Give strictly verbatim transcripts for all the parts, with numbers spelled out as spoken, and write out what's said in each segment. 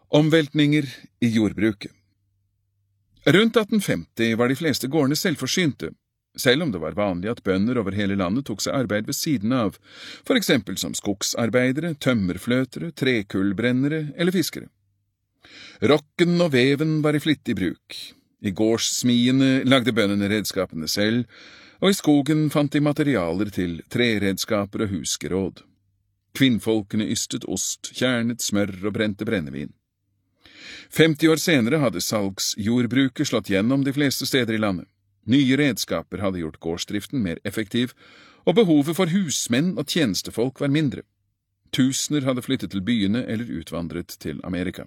Omveltninger i jordbruket. Rundt atten femti var de fleste gårdene selvforsynte, selv om det var vanlig at bønder over hele landet tok seg arbeid ved siden av, for eksempel som skogsarbeidere, tømmerfløtere, trekullbrennere eller fiskere. Rokken og veven var i flittig bruk. I gårdssmiene lagde bøndene redskapene selv, og i skogen fant de materialer til treredskaper og husgeråd. Kvinnfolkene ystet ost, kjernet smør og brente brennevin. femti år senere hadde salgsjordbruket slått gjennom de fleste steder i landet. Nye redskaper hadde gjort gårdsdriften mer effektiv, og behovet for husmenn og tjenestefolk var mindre. Tusener hadde flyttet til byene eller utvandret til Amerika.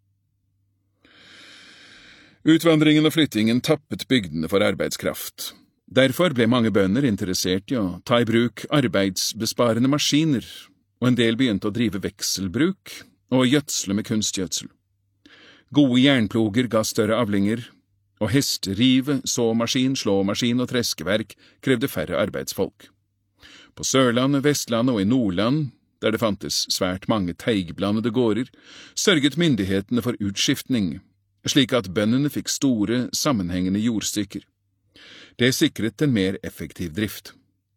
Utvandringen og flyttingen tappet bygdene for arbeidskraft. Derfor ble mange bønder interessert i å ta i bruk arbeidsbesparende maskiner, og en del begynte å drive vekselbruk og gjødsle med kunstgjødsel. Gode jernploger ga større avlinger, og hesterive, såmaskin, slåmaskin og treskeverk krevde færre arbeidsfolk. På Sørlandet, Vestlandet og i Nordland, der det fantes svært mange teigblandede gårder, sørget myndighetene for utskiftning, slik at bøndene fikk store, sammenhengende jordstykker. Det sikret en mer effektiv drift.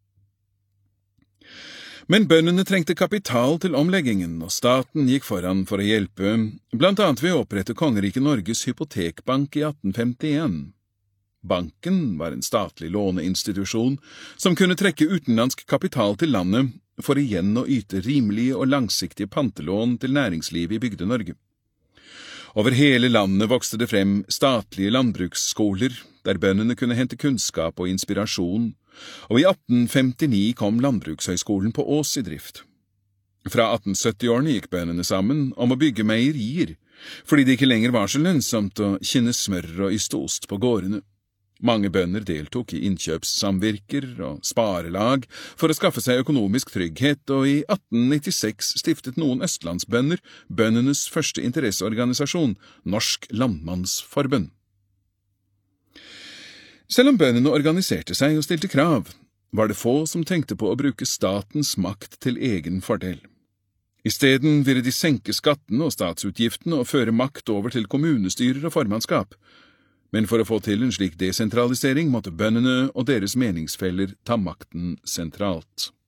Men bøndene trengte kapital til omleggingen, og staten gikk foran for å hjelpe, blant annet ved å opprette Kongeriket Norges Hypotekbank i atten femtien. Banken var en statlig låneinstitusjon som kunne trekke utenlandsk kapital til landet for igjen å yte rimelige og langsiktige pantelån til næringslivet i Bygde-Norge. Over hele landet vokste det frem statlige landbruksskoler, der bøndene kunne hente kunnskap og inspirasjon, og i atten femtini kom Landbrukshøgskolen på Ås i drift. Fra atten sytti-årene gikk bøndene sammen om å bygge meierier, fordi det ikke lenger var så lønnsomt å kinne smør og yste ost på gårdene. Mange bønder deltok i innkjøpssamvirker og sparelag for å skaffe seg økonomisk trygghet, og i atten nittiseks stiftet noen østlandsbønder bøndenes første interesseorganisasjon, Norsk Landmannsforbund. Selv om bøndene organiserte seg og stilte krav, var det få som tenkte på å bruke statens makt til egen fordel. I stedet ville de senke skattene og statsutgiftene og føre makt over til kommunestyrer og formannskap, men for å få til en slik desentralisering måtte bøndene og deres meningsfeller ta makten sentralt.